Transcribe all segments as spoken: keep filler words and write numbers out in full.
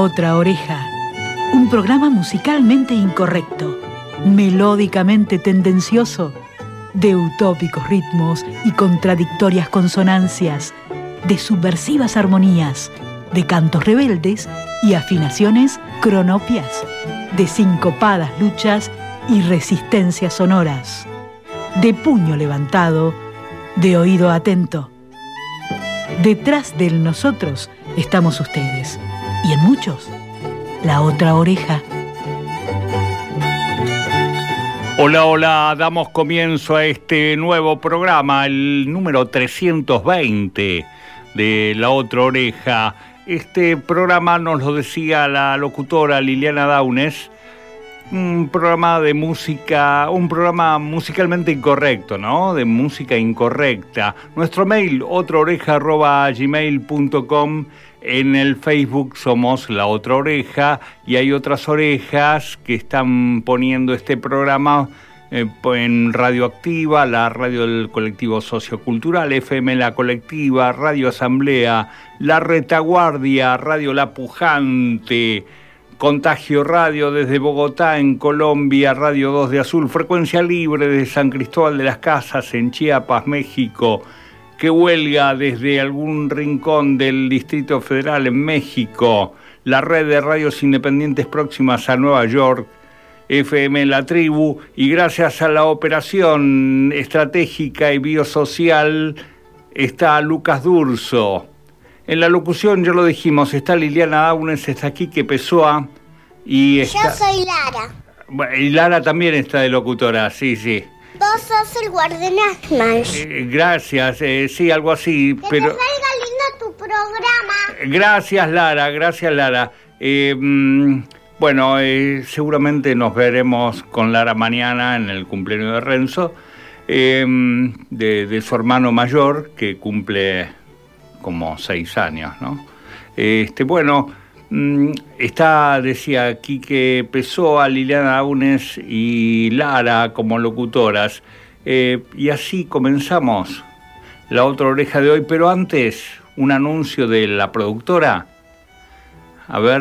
Otra Oreja, un programa musicalmente incorrecto, melódicamente tendencioso, de utópicos ritmos y contradictorias consonancias, de subversivas armonías, de cantos rebeldes y afinaciones cronopias, de sincopadas luchas y resistencias sonoras, de puño levantado, de oído atento. Detrás del nosotros estamos ustedes, y en muchos, la otra oreja. Hola, hola, damos comienzo a este nuevo programa, el número trescientos veinte de La Otra Oreja. Este programa nos lo decía la locutora Liliana Daunes, un programa de música, un programa musicalmente incorrecto, ¿no? De música incorrecta. Nuestro mail, otraoreja arroba gmail punto com. En el Facebook somos La Otra Oreja y hay otras orejas que están poniendo este programa eh, en Radioactiva, la radio del colectivo sociocultural, F M La Colectiva, Radio Asamblea, La Retaguardia, Radio La Pujante, Contagio Radio desde Bogotá en Colombia, Radio dos de Azul, Frecuencia Libre desde San Cristóbal de las Casas en Chiapas, México, que huelga desde algún rincón del Distrito Federal en México, la red de radios independientes próximas a Nueva York, F M La Tribu, y gracias a la operación estratégica y biosocial está Lucas Durso. En la locución, ya lo dijimos, está Liliana Daunes, está Quique Pessoa y está... Yo soy Lara. Bueno, y Lara también está de locutora, sí, sí. Vos sos el guardián Smash. Eh, gracias, eh, sí, algo así, que pero... te salga lindo tu programa. Gracias, Lara, gracias, Lara. Eh, mm, bueno, eh, seguramente nos veremos con Lara mañana en el cumpleaños de Renzo, eh, de, de su hermano mayor, que cumple como seis años, ¿no? Este, bueno, mm, está, decía Quique Pessoa, Liliana Daunes y Lara como locutoras, eh, y así comenzamos La Otra Oreja de hoy, pero antes, un anuncio de la productora. A ver.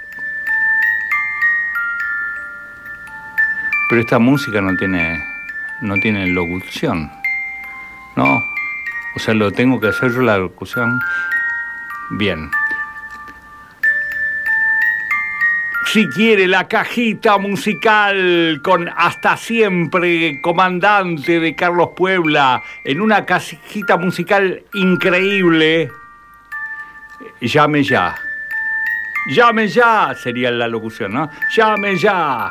Pero esta música no tiene, no tiene locución, ¿no? O sea, lo tengo que hacer yo la locución. Bien. Si quiere la cajita musical con Hasta Siempre, Comandante de Carlos Puebla, en una cajita musical increíble, llame ya. Llame ya, sería la locución, ¿no? Llame ya.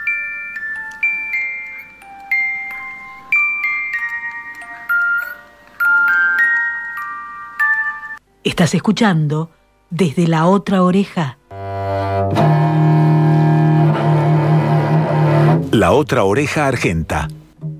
Estás escuchando desde La Otra Oreja. La Otra Oreja Argenta.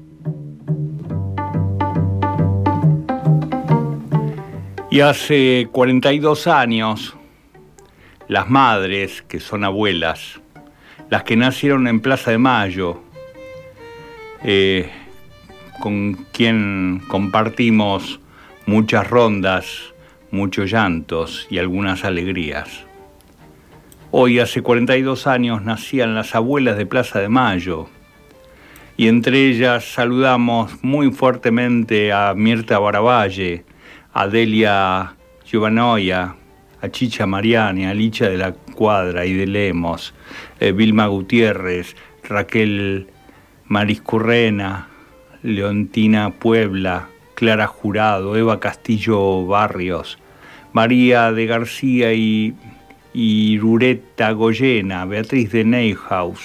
Y hace cuarenta y dos años, las madres, que son abuelas, las que nacieron en Plaza de Mayo, eh, con quien compartimos muchas rondas, muchos llantos y algunas alegrías. Hoy, hace cuarenta y dos años, nacían las abuelas de Plaza de Mayo, y entre ellas saludamos muy fuertemente a Mirta Baravalle, a Delia Giovanoia, a Chicha Mariani, a Licha de la Cuadra y de Lemos, eh, Vilma Gutiérrez, Raquel Mariscurrena, Leontina Puebla, Clara Jurado, Eva Castillo Barrios, María de García y, y Rureta Goyena, Beatriz de Neuhaus,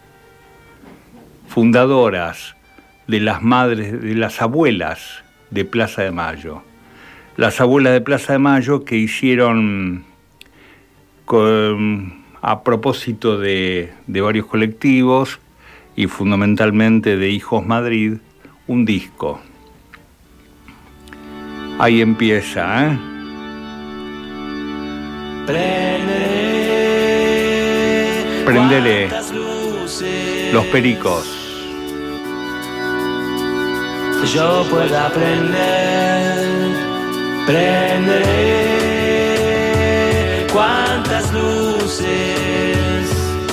fundadoras de las madres, de las abuelas de Plaza de Mayo. Las abuelas de Plaza de Mayo que hicieron, con, a propósito de, de varios colectivos y fundamentalmente de Hijos Madrid, un disco. Ahí empieza, ¿eh? Prenderé, Prenderé los Pericos. Yo pueda prender, prenderé cuantas luces veces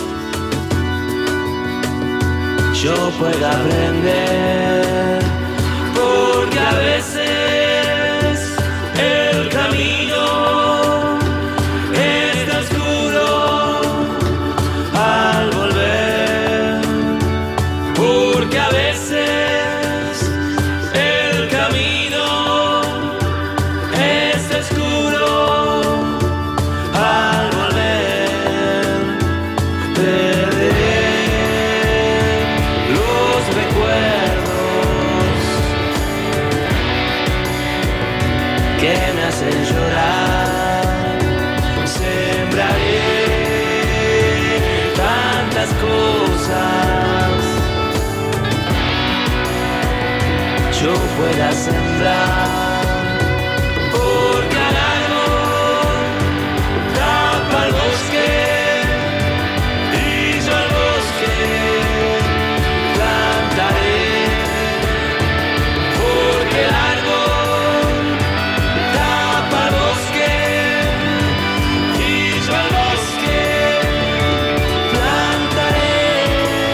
yo pueda aprender, porque a veces el camino está oscuro al volver, porque a veces el camino está oscuro al volver. Perderé los recuerdos que me hacen llorar. Sembraré tantas cosas yo pueda sembrar, porque al árbol tapa el bosque y yo al bosque plantaré, porque el árbol tapa el bosque y yo al bosque plantaré.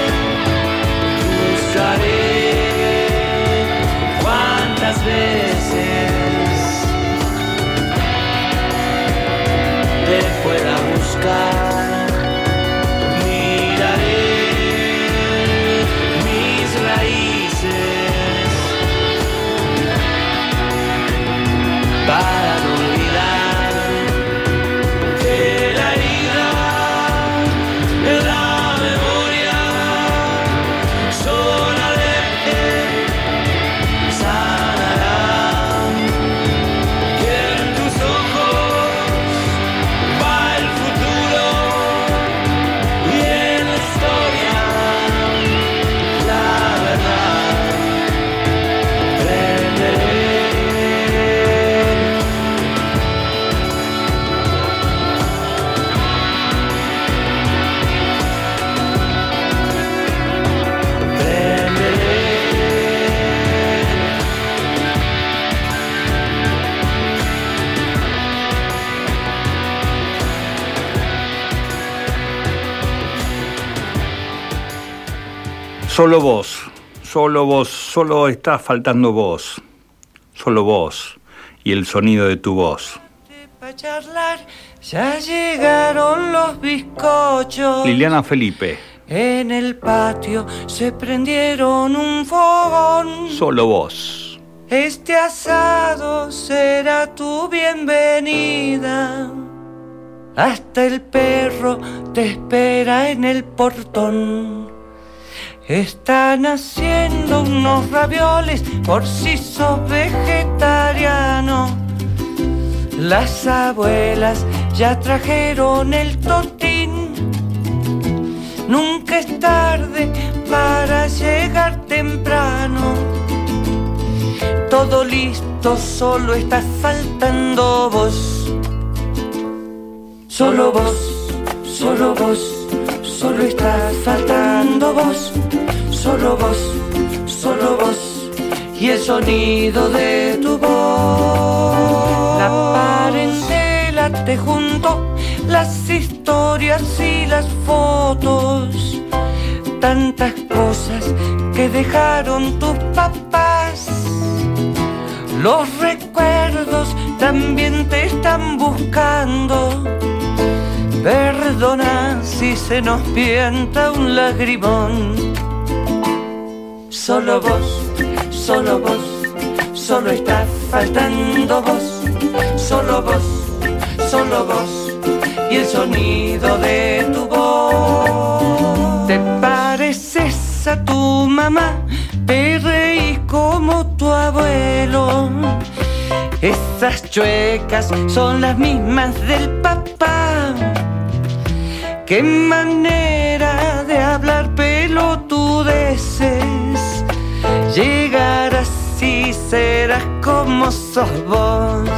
Buscaré cuántas veces te pueda buscar. Miraré mis raíces para no olvidar que la herida en la memoria solamente sanará, que en tus ojos va el futuro y en la historia la verdad. Prenderé Solo vos, solo vos, solo está faltando vos, solo vos y el sonido de tu voz. para charlar, ya llegaron los bizcochos. Liliana Felipe, En el patio se prendieron un fogón. solo vos. Este asado será tu bienvenida. Hasta el perro te espera en el portón. Están haciendo unos ravioles por si sos vegetariano. Las abuelas ya trajeron el totín. Nunca es tarde para llegar temprano. Todo listo, solo está faltando vos. Solo vos, solo vos, solo está faltando vos. Solo vos, solo vos y el sonido de tu voz. La parentela te juntó, las historias y las fotos. Tantas cosas que dejaron tus papás. Los recuerdos también te están buscando. Perdona si se nos pienta un lagrimón. Solo vos, solo vos, solo está faltando vos. Solo vos, solo vos y el sonido de tu voz. Te pareces a tu mamá, te reís como tu abuelo. Esas chuecas son las mismas del papá. Qué manera de hablar pelotudeces. Llegarás y serás como sos vos.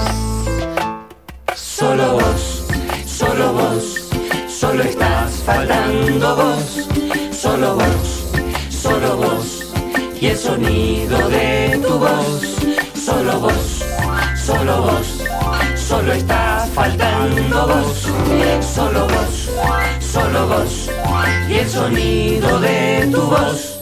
Solo vos, solo vos, solo estás faltando vos. Solo vos, solo vos y el sonido de tu voz. Solo vos, solo vos, solo está faltando vos. Solo vos, voz y el sonido de tu voz.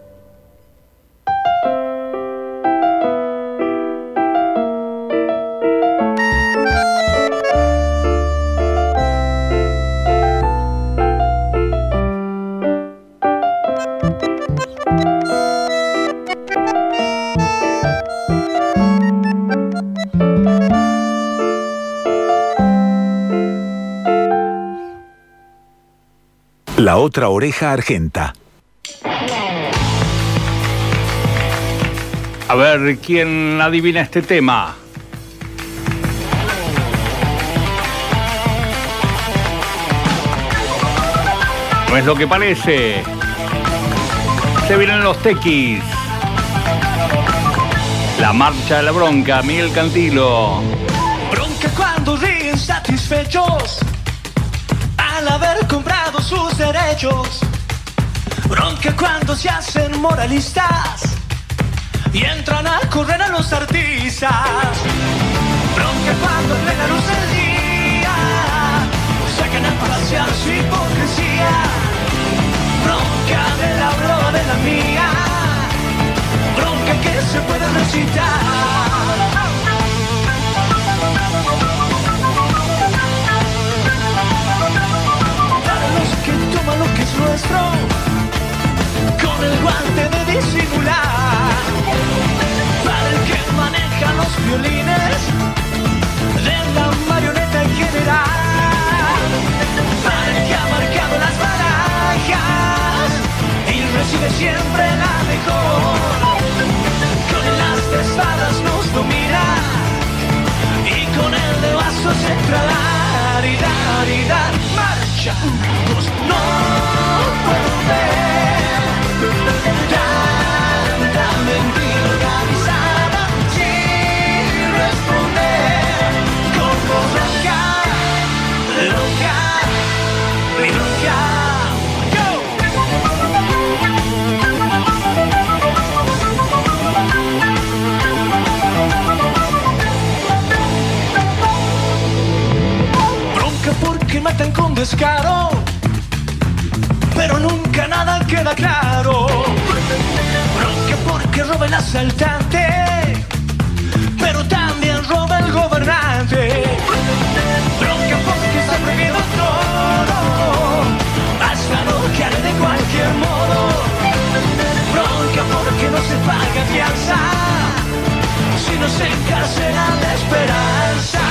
La otra oreja argenta. A ver, ¿quién adivina este tema? No es lo que parece. Se vienen los tequis. La marcha de la bronca, Miguel Cantilo. Bronca cuando ríen satisfechos al haber comprado sus derechos. Bronca cuando se hacen moralistas y entran a correr a los artistas. Bronca cuando en plena luz del día sacan a pasear su hipocresía. Bronca de la broma de la mía, bronca que se puede recitar. Que toma lo que es nuestro con el guante de disimular. Para el que maneja los violines de la marioneta en general. Para el que ha marcado las barajas y recibe siempre la mejor. Con el as de espadas nos domina y con el de vasos entra dar y dar y dar. Marcha, dos, no puedo ver tanta mentira organizada sin responder. Como bronca, bronca, mi bronca. Que matan con descaro, pero nunca nada queda claro. Bronca porque roba el asaltante, pero también roba el gobernante. Bronca porque está prohibido todo, hasta no que haré de cualquier modo. Bronca porque no se paga fianza, si no se encarcela la esperanza.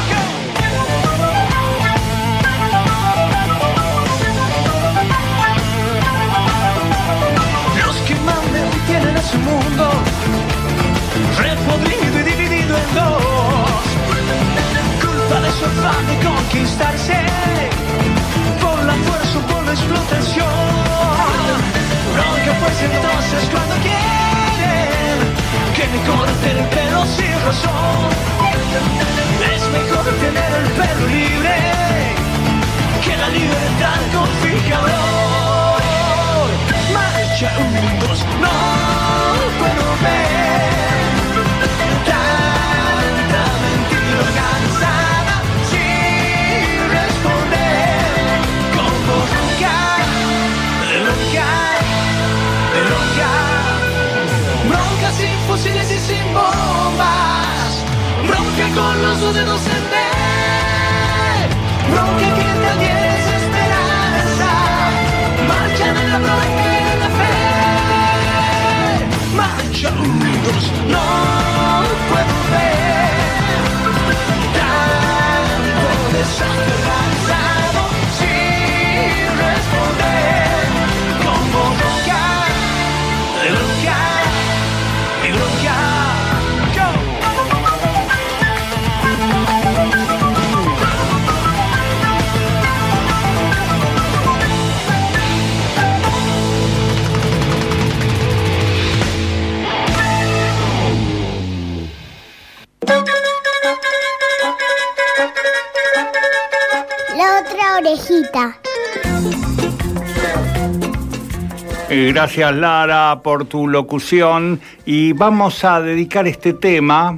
Tienen a su mundo repodrido y dividido en dos. Culpa de su afán de conquistarse por la fuerza o por la explotación. Bronca pues entonces cuando quieren que me corten el pelo sin razón. Es mejor tener el pelo libre que la libertad con fijador. Marcha, un, dos, no puedo ver tanta mentira organizada sin responder. Como bronca, bronca, bronca. Bronca sin fusiles y sin bombas. Bronca con los dedos en D. Bronca que también es esperanza. Marcha de la bronca y de la fe. Marcha, un, dos, no puedo ver tanto desastre organizado sin responder. Como bronca, bronca, y bronca. Orejita. Gracias, Lara, por tu locución, y vamos a dedicar este tema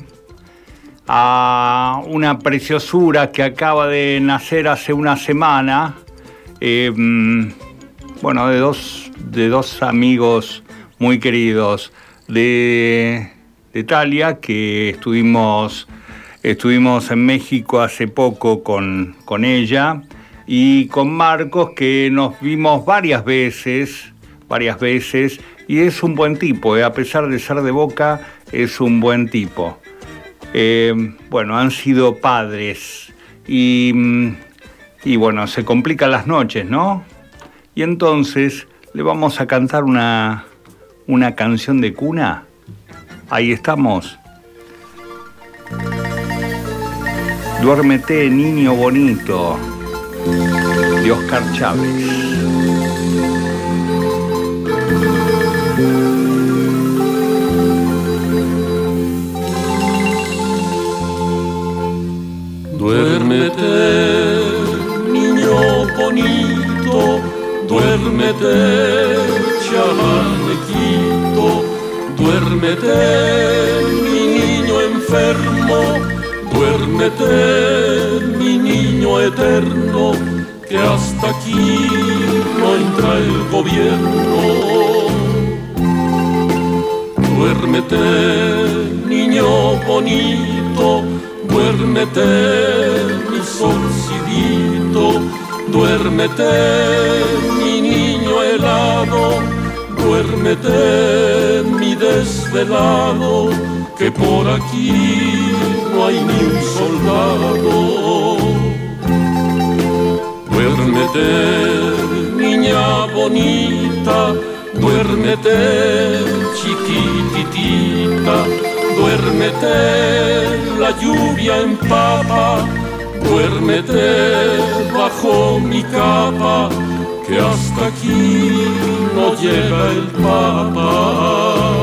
a una preciosura que acaba de nacer hace una semana. eh, bueno, de dos, de dos amigos muy queridos de, de Italia, que estuvimos, estuvimos en México hace poco con, con ella, y con Marcos, que nos vimos varias veces, varias veces, y es un buen tipo, eh, a pesar de ser de Boca, es un buen tipo. Eh, bueno, han sido padres, y, y bueno, se complican las noches, ¿no? Y entonces le vamos a cantar una, una canción de cuna. Ahí estamos. Duérmete, niño bonito, de Oscar Chávez. Duérmete, niño bonito, duérmete, chamanequito, duérmete, mi niño enfermo, duérmete, mi niño eterno, que hasta aquí no entra el gobierno. Duérmete, niño bonito, duérmete, mi solcidito, duérmete, mi niño helado, duérmete, mi desvelado, que por aquí no hay ni un soldado. Duérmete, niña bonita, duérmete, chiquititita, duérmete, la lluvia empapa, duérmete bajo mi capa, que hasta aquí no llega el Papa.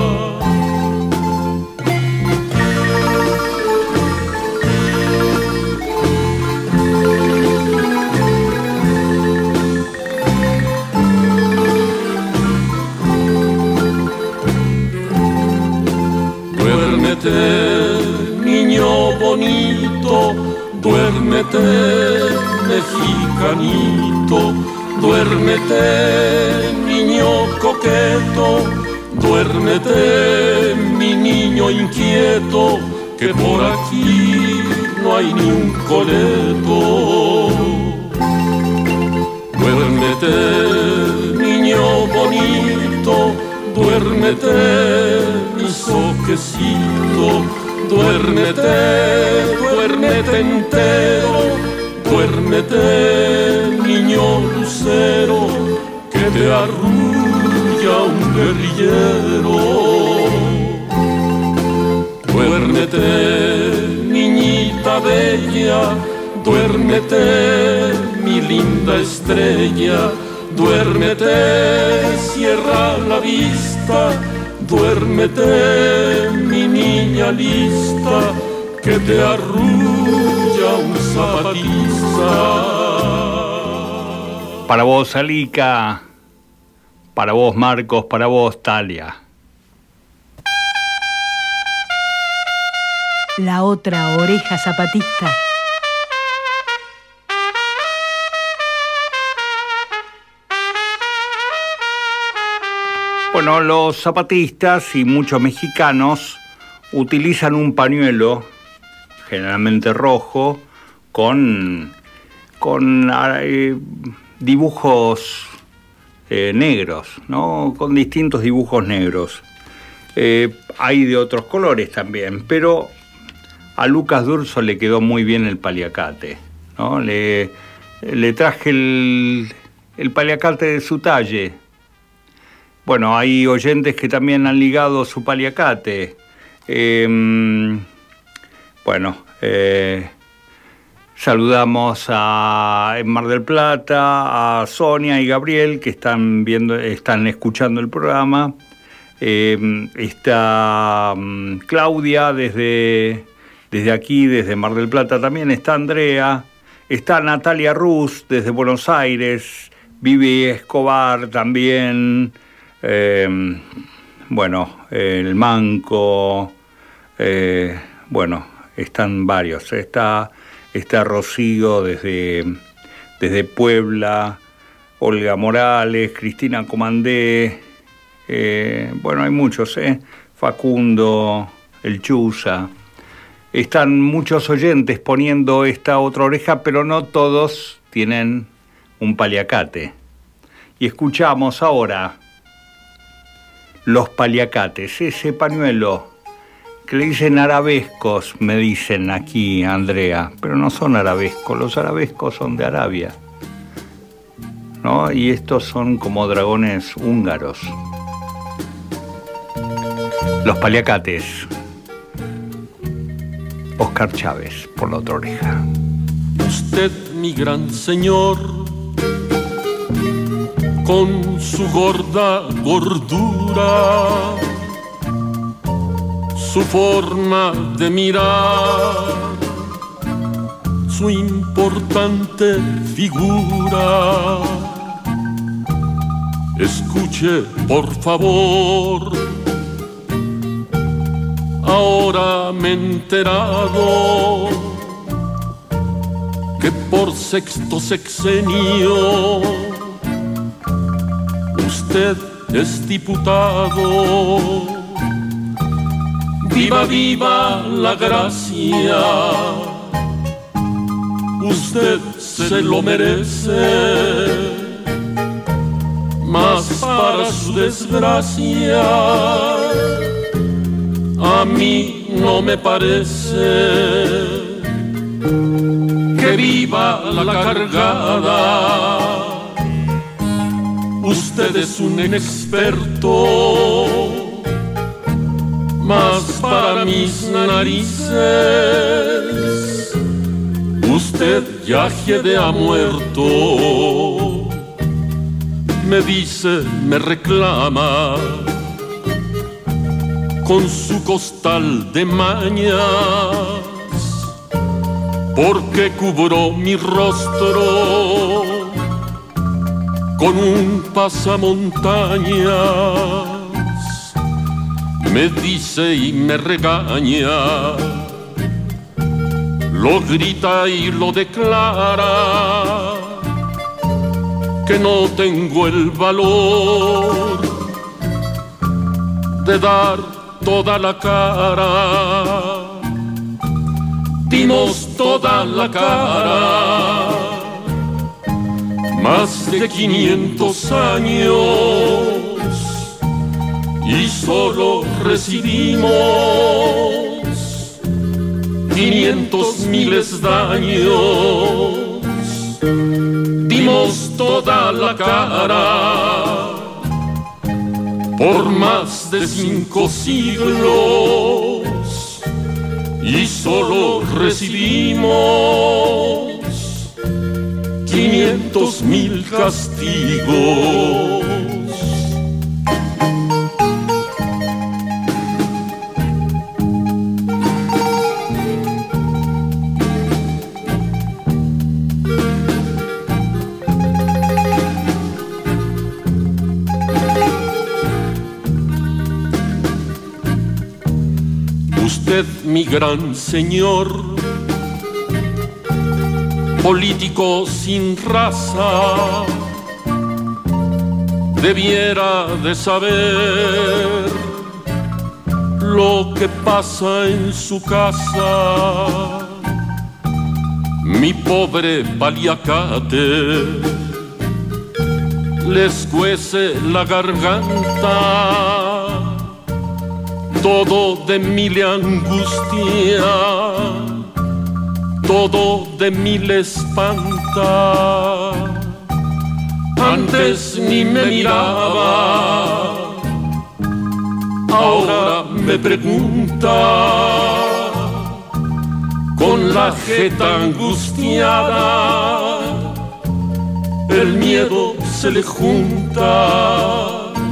Duérmete, niño bonito, duérmete, mexicanito, duérmete, niño coqueto, duérmete, mi niño inquieto, que por aquí no hay ni un coleto. Duérmete, niño bonito, duérmete, mi soquecito, duérmete, duérmete entero, duérmete, niño lucero, que te arrulla un guerrillero. Duérmete, niñita bella, duérmete, mi linda estrella, duérmete, cierra la vista, duérmete, mi niña lista, que te arrulla un zapatista. Para vos, Alica, para vos, Marcos, para vos, Talia. La otra oreja zapatista. Bueno, los zapatistas y muchos mexicanos utilizan un pañuelo, generalmente rojo, con, con eh, dibujos eh, negros, ¿no? Con distintos dibujos negros. Eh, hay de otros colores también, pero a Lucas D'Urso le quedó muy bien el paliacate, ¿no? Le, le traje el, el paliacate de su talle. Bueno, hay oyentes que también han ligado su paliacate. Eh, bueno, eh, saludamos a, en Mar del Plata a Sonia y Gabriel, que están viendo, están escuchando el programa. Eh, está um, Claudia desde, desde aquí, desde Mar del Plata también. Está Andrea. Está Natalia Ruz desde Buenos Aires. Vivi Escobar también. Eh, bueno, el Manco, eh, bueno, están varios. Está, está Rocío desde, desde Puebla, Olga Morales, Cristina Comandé, eh, bueno, hay muchos, ¿eh? Facundo, el Chuza. Están muchos oyentes poniendo esta otra oreja, pero no todos tienen un paliacate. Y escuchamos ahora los paliacates, ese pañuelo que le dicen arabescos, me dicen aquí, Andrea, pero no son arabescos, los arabescos son de Arabia, ¿no? Y estos son como dragones húngaros. Los paliacates. Oscar Chávez, por la otra oreja. Usted, mi gran señor, con su gorda gordura, su forma de mirar, su importante figura. Escuche, por favor, ahora me he enterado que por sexto sexenio usted es diputado. Viva, viva la gracia, usted se lo merece, mas para su desgracia a mí no me parece. Que viva la cargada, usted es un experto, mas para mis narices usted yace de ha muerto. Me dice, me reclama con su costal de mañas, porque cubrió mi rostro con un pasamontañas. Me dice y me regaña, lo grita y lo declara, que no tengo el valor de dar toda la cara. Dimos toda la cara, más de quinientos años, y solo recibimos quinientos miles daños. Dimos toda la cara por más de cinco siglos, y solo recibimos quinientos mil castigos. Usted, mi gran señor, político sin raza, debiera de saber lo que pasa en su casa. Mi pobre paliacate les cuece la garganta, todo de mí le angustia, todo de mí le espanta. Antes ni me miraba, ahora me pregunta, con la jeta angustiada, el miedo se le junta.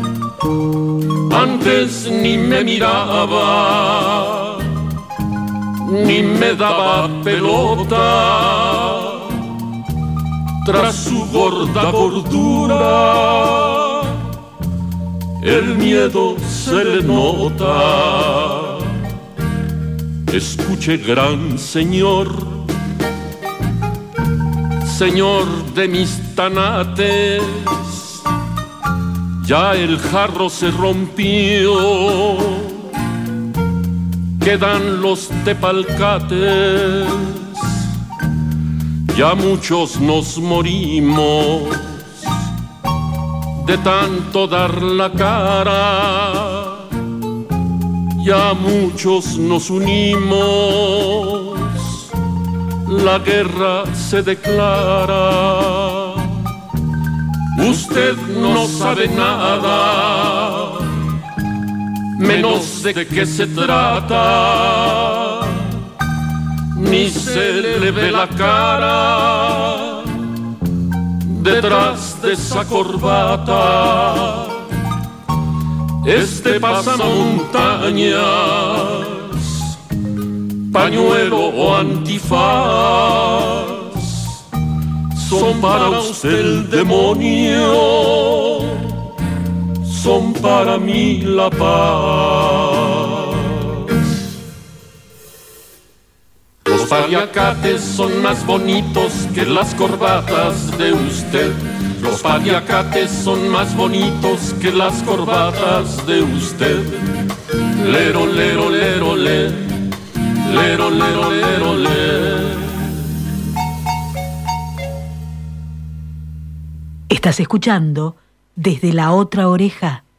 Antes ni me miraba, ni me daba pelota, tras su gorda gordura el miedo se le nota. Escuche, gran señor, señor de mis tanates, ya el jarro se rompió, quedan los tepalcates, ya muchos nos morimos de tanto dar la cara, ya muchos nos unimos, la guerra se declara. Usted no sabe nada, menos de qué se trata, ni se le ve la cara detrás de esa corbata. Este pasamontañas, pañuelo o antifaz, son para usted el demonio, son para mí la paz. Los paliacates son más bonitos que las corbatas de usted. Los paliacates son más bonitos que las corbatas de usted. Lero, lero, lero, le. Lero, lero, lero, le. Estás escuchando Desde la Otra Oreja.